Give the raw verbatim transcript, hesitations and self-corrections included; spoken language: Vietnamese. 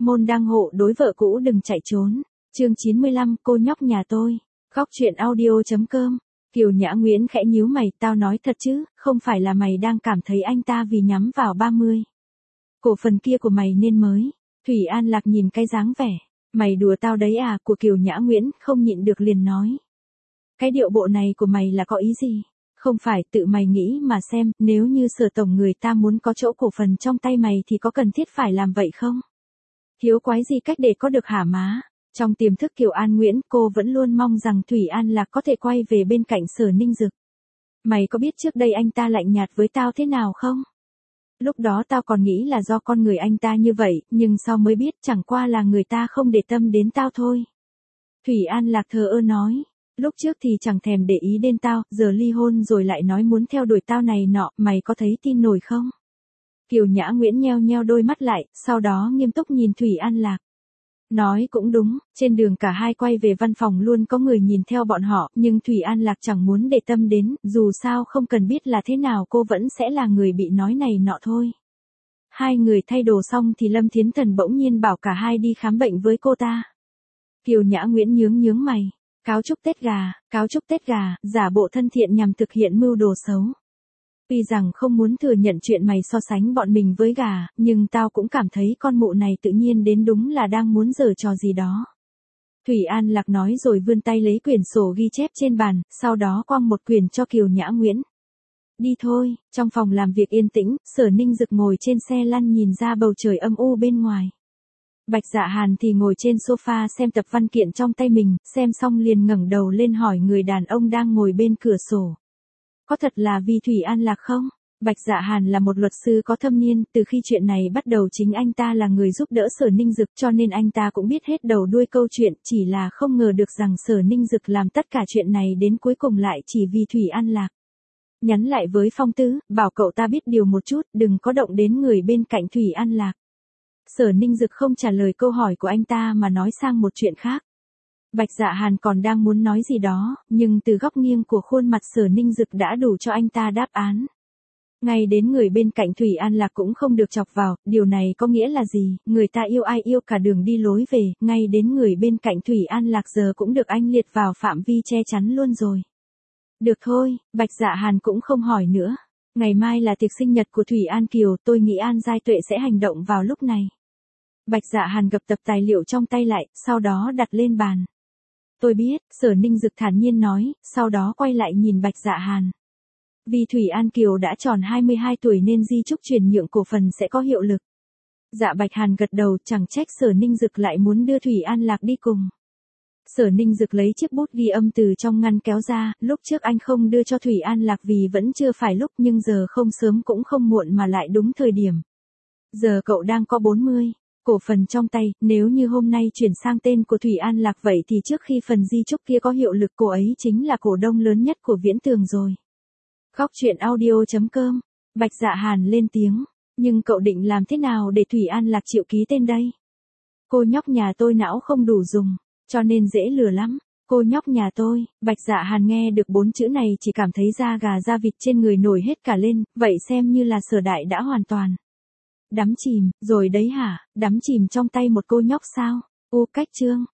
môn đăng hộ đối vợ cũ đừng chạy trốn. Chương chín mươi lăm, cô nhóc nhà tôi. Góc truyện audio chấm com. Kiều Nhã Nguyễn khẽ nhíu mày, tao nói thật chứ, không phải là mày đang cảm thấy anh ta vì nhắm vào ba mươi. Cổ phần kia của mày nên mới. Thủy An Lạc nhìn cái dáng vẻ. Mày đùa tao đấy à, của Kiều Nhã Nguyễn, không nhịn được liền nói. Cái điệu bộ này của mày là có ý gì? Không phải, tự mày nghĩ mà xem, nếu như Sở tổng người ta muốn có chỗ cổ phần trong tay mày thì có cần thiết phải làm vậy không? Thiếu quái gì cách để có được hả má? Trong tiềm thức Kiều An Nguyễn, cô vẫn luôn mong rằng Thủy An Lạc có thể quay về bên cạnh Sở Ninh Dực. Mày có biết trước đây anh ta lạnh nhạt với tao thế nào không? Lúc đó tao còn nghĩ là do con người anh ta như vậy, nhưng sau mới biết chẳng qua là người ta không để tâm đến tao thôi. Thủy An Lạc thờ ơ nói. Lúc trước thì chẳng thèm để ý đến tao, giờ ly hôn rồi lại nói muốn theo đuổi tao này nọ, mày có thấy tin nổi không? Kiều Nhã Nguyễn nheo nheo đôi mắt lại, sau đó nghiêm túc nhìn Thủy An Lạc. Nói cũng đúng, trên đường cả hai quay về văn phòng luôn có người nhìn theo bọn họ, nhưng Thủy An Lạc chẳng muốn để tâm đến, dù sao không cần biết là thế nào cô vẫn sẽ là người bị nói này nọ thôi. Hai người thay đồ xong thì Lâm Thiến Thần bỗng nhiên bảo cả hai đi khám bệnh với cô ta. Kiều Nhã Nguyễn nhướng nhướng mày. Cáo chúc Tết gà, cáo chúc Tết gà, giả bộ thân thiện nhằm thực hiện mưu đồ xấu. Tuy rằng không muốn thừa nhận chuyện mày so sánh bọn mình với gà, nhưng tao cũng cảm thấy con mụ này tự nhiên đến đúng là đang muốn giở trò gì đó. Thủy An Lạc nói rồi vươn tay lấy quyển sổ ghi chép trên bàn, sau đó quăng một quyển cho Kiều Nhã Nguyễn. Đi thôi, trong phòng làm việc yên tĩnh, Sở Ninh Dực ngồi trên xe lăn nhìn ra bầu trời âm u bên ngoài. Bạch Dạ Hàn thì ngồi trên sofa xem tập văn kiện trong tay mình, xem xong liền ngẩng đầu lên hỏi người đàn ông đang ngồi bên cửa sổ. Có thật là vì Thủy An Lạc không? Bạch Dạ Hàn là một luật sư có thâm niên, từ khi chuyện này bắt đầu chính anh ta là người giúp đỡ Sở Ninh Dực cho nên anh ta cũng biết hết đầu đuôi câu chuyện, chỉ là không ngờ được rằng Sở Ninh Dực làm tất cả chuyện này đến cuối cùng lại chỉ vì Thủy An Lạc. Nhắn lại với Phong Tứ, bảo cậu ta biết điều một chút, đừng có động đến người bên cạnh Thủy An Lạc. Sở Ninh Dực không trả lời câu hỏi của anh ta mà nói sang một chuyện khác. Bạch Dạ Hàn còn đang muốn nói gì đó, nhưng từ góc nghiêng của khuôn mặt Sở Ninh Dực đã đủ cho anh ta đáp án. Ngay đến người bên cạnh Thủy An Lạc cũng không được chọc vào, điều này có nghĩa là gì, người ta yêu ai yêu cả đường đi lối về, ngay đến người bên cạnh Thủy An Lạc giờ cũng được anh liệt vào phạm vi che chắn luôn rồi. Được thôi, Bạch Dạ Hàn cũng không hỏi nữa. Ngày mai là tiệc sinh nhật của Thủy An Kiều, tôi nghĩ An Giai Tuệ sẽ hành động vào lúc này. Bạch Dạ Hàn gập tập tài liệu trong tay lại, sau đó đặt lên bàn. Tôi biết, Sở Ninh Dực thản nhiên nói, sau đó quay lại nhìn Bạch Dạ Hàn. Vì Thủy An Kiều đã tròn hai mươi hai tuổi nên di chúc chuyển nhượng cổ phần sẽ có hiệu lực. Dạ Bạch Hàn gật đầu, chẳng trách Sở Ninh Dực lại muốn đưa Thủy An Lạc đi cùng. Sở Ninh Dực lấy chiếc bút ghi âm từ trong ngăn kéo ra, lúc trước anh không đưa cho Thủy An Lạc vì vẫn chưa phải lúc nhưng giờ không sớm cũng không muộn mà lại đúng thời điểm. Giờ cậu đang có bốn mươi. Cổ phần trong tay, nếu như hôm nay chuyển sang tên của Thủy An Lạc vậy thì trước khi phần di chúc kia có hiệu lực cô ấy chính là cổ đông lớn nhất của Viễn Tường rồi. Góc truyện audio chấm com. Bạch Dạ Hàn lên tiếng. Nhưng cậu định làm thế nào để Thủy An Lạc chịu ký tên đây? Cô nhóc nhà tôi não không đủ dùng, cho nên dễ lừa lắm. Cô nhóc nhà tôi, Bạch Dạ Hàn nghe được bốn chữ này chỉ cảm thấy da gà da vịt trên người nổi hết cả lên, vậy xem như là Sở đại đã hoàn toàn đắm chìm, rồi đấy hả, đắm chìm trong tay một cô nhóc sao? U cách chương.